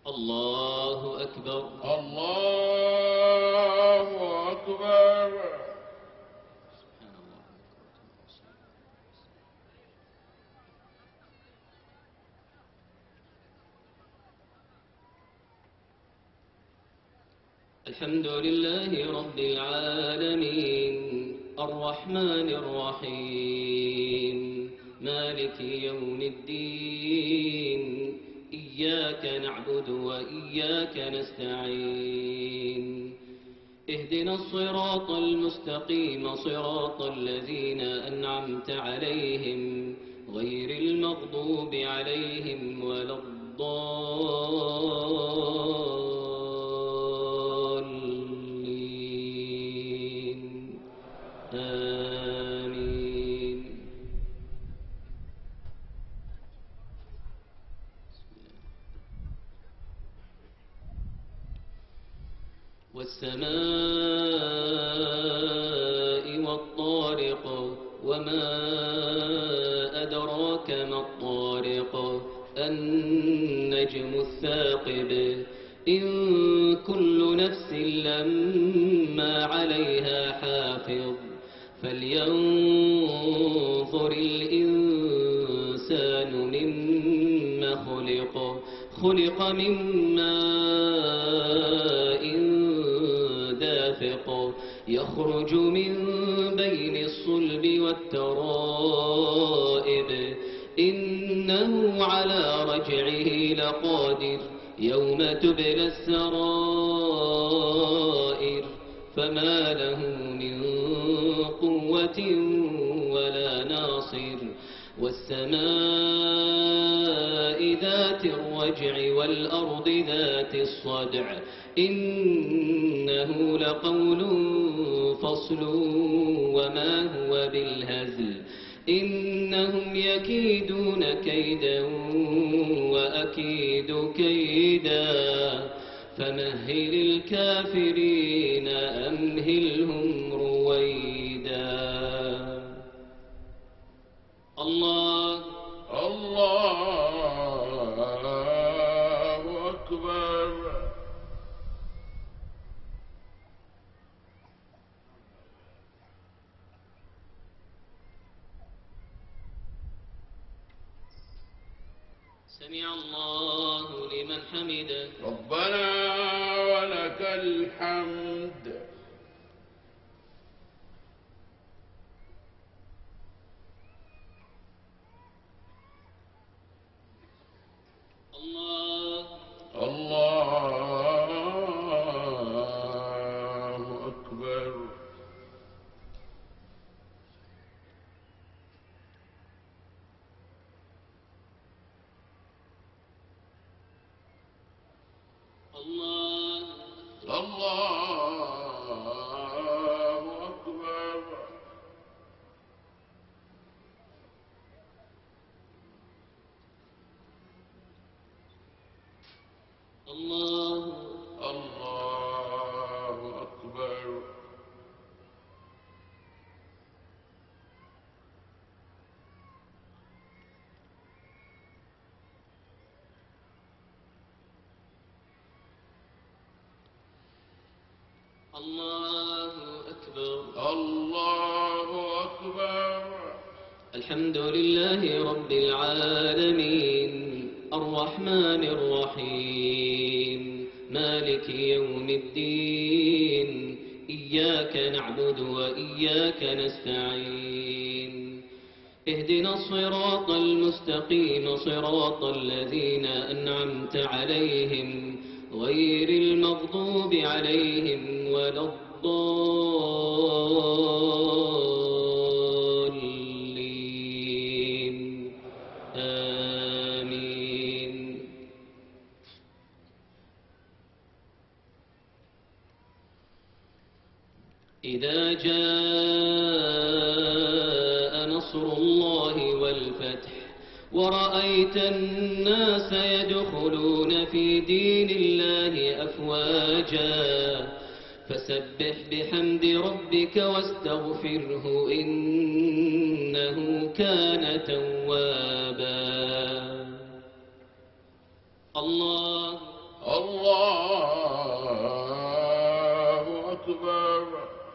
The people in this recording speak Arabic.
الله أكبر. الله أكبر. سبحان الله. الحمد لله رب العالمين الرحمن الرحيم مالك يوم الدين إياك نعبد وإياك نستعين اهدنا الصراط المستقيم صراط الذين أنعمت عليهم غير المغضوب عليهم ولا الضالين آمين. والسماء والطارق وما أدراك ما الطارق النجم الثاقب إن كل نفس لما عليها حافظ فلينظر الإنسان مما خلق من ماء دافق يخرج من بين الصلب والترائب إنه على رجعه لقادر يوم تبلى السرائر فما له من قوة ولا ناصر والسماء ذات الرجع والأرض ذات الصدع إنه لقول فصل وما هو بالهزل إنهم يكيدون كيدا وأكيد كيدا فمهل الكافرين أمهلهم رويدا. الله أكبر. سمع الله لمن حمده. ربنا ولك الحمد. الله أكبر. الله أكبر. الله أكبر. الله أكبر. الله أكبر. الحمد لله رب العالمين الرحمن الرحيم مالك يوم الدين إياك نعبد وإياك نستعين اهدنا الصراط المستقيم صراط الذين أنعمت عليهم غير المغضوب عليهم ولا الضالين آمين. إذا جاء نصر الله والفتح ورأيت الناس يدخلون في دين الله أفواجا فسبح بحمد ربك واستغفره إنه كان توابا. الله أكبر